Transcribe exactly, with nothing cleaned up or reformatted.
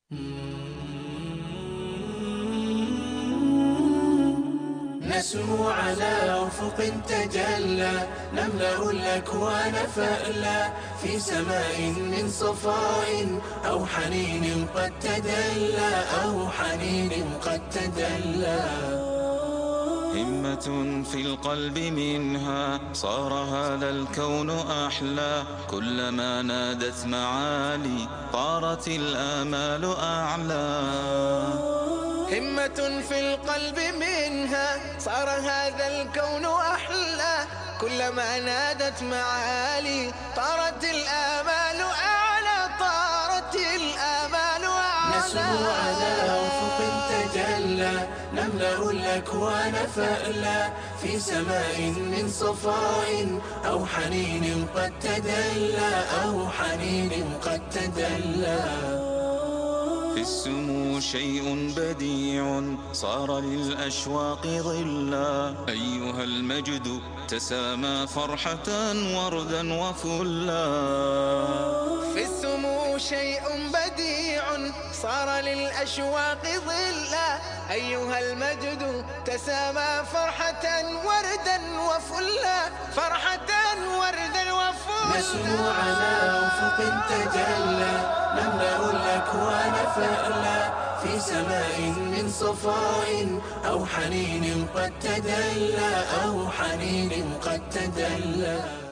نسمو على أفق تجلى، نملأ الأكوان فألا في سماء من صفاء أو حنين قد تدلى أو حنين قد تدلى. همة في القلب منها صار هذا الكون أحلى، كلما نادت معالي طارت الآمال أعلى. همة في القلب منها صار هذا الكون أحلى، كلما نادت معالي طارت الآمال أعلى، طارت الآمال أعلى. نسمو على أفق تجلى، نملأ الأكوان فألا في سماء من صفاء أو حنين قد تدلى أو حنين قد تدلى. في السمو شيء بديع صار للأشواق ظلا، أيها المجد تسامى فرحة وردا وفلا. في السمو شيء بديع صار للأشواق ظلا، أيها المجد تسامى فرحة وردا وفلا، فرحة وردا وفلا. نسمو على أفق تجلى، نملأ الأكوان فألا في سماء من صفاء أو حنين قد تدلى أو حنين قد تدلى.